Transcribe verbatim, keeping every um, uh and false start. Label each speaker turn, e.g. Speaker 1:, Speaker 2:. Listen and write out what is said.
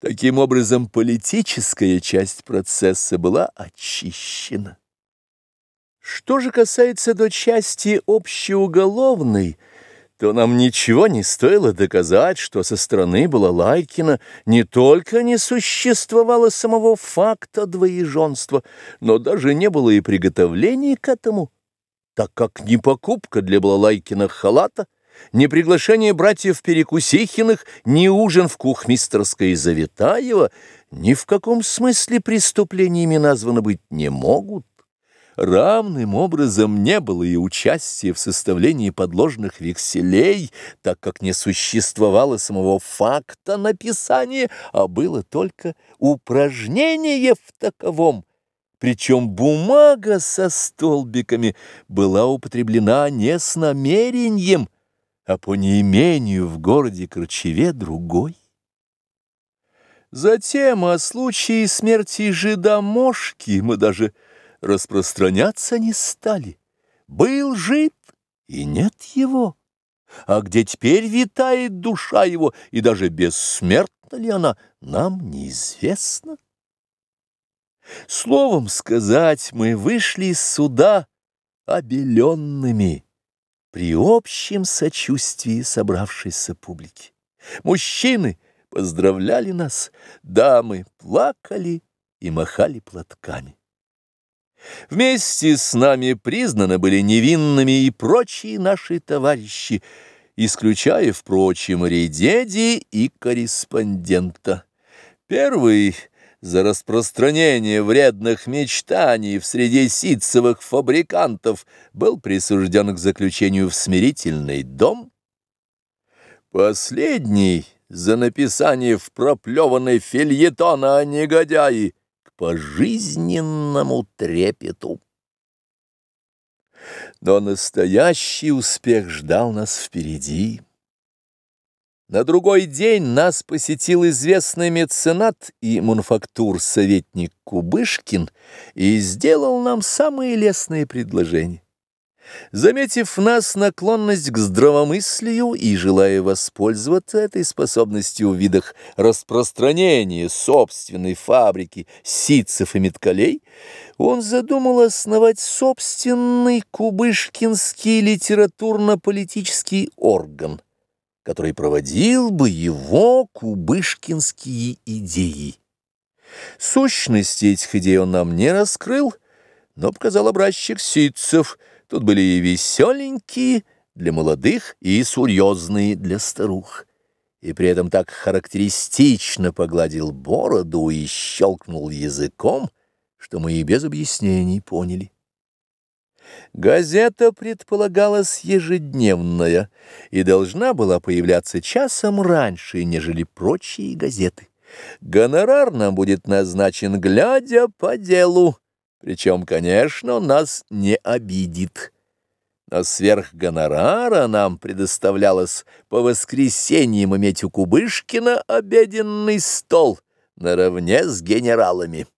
Speaker 1: Таким образом, политическая часть процесса была очищена. Что же касается до части общеуголовной, то нам ничего не стоило доказать, что со стороны Балалайкина не только не существовало самого факта двоеженства, но даже не было и приготовлений к этому, так как ни покупка для Балалайкина халата, ни приглашение братьев Перекусихиных, ни ужин в кухмистерской Завитаева ни в каком смысле преступлениями названы быть не могут. Равным образом не было и участия в составлении подложных векселей, так как не существовало самого факта написания, а было только упражнение в таковом. Причем бумага со столбиками была употреблена не с намерением, а по неимению в городе Корчеве другой. Затем о случае смерти жида Мошки мы даже распространяться не стали. Был жид, и нет его. А где теперь витает душа его, и даже бессмертна ли она, нам неизвестно. Словом сказать, мы вышли из суда обеленными при общем сочувствии собравшейся публики. Мужчины поздравляли нас, дамы плакали и махали платками. Вместе с нами признаны были невинными и прочие наши товарищи, исключая, впрочем, редеди и корреспондента. Первый за распространение вредных мечтаний в среде ситцевых фабрикантов был присужден к заключению в смирительный дом. Последний за написание в проплеванной фельетона о негодяи к пожизненному трепету. Но настоящий успех ждал нас впереди. На другой день нас посетил известный меценат и мануфактур-советник Кубышкин и сделал нам самые лестные предложения. Заметив в нас наклонность к здравомыслию и желая воспользоваться этой способностью в видах распространения собственной фабрики ситцев и меткалей, он задумал основать собственный кубышкинский литературно-политический орган, который проводил бы его кубышкинские идеи. Сущности этих идей он нам не раскрыл, но показал образчик ситцев. Тут были и веселенькие для молодых, и серьезные для старух. И при этом так характеристично погладил бороду и щелкнул языком, что мы и без объяснений поняли. Газета предполагалась ежедневная и должна была появляться часом раньше, нежели прочие газеты. Гонорар нам будет назначен, глядя по делу, причем, конечно, он нас не обидит. Но сверх гонорара нам предоставлялось по воскресеньям иметь у Кубышкина обеденный стол наравне с генералами.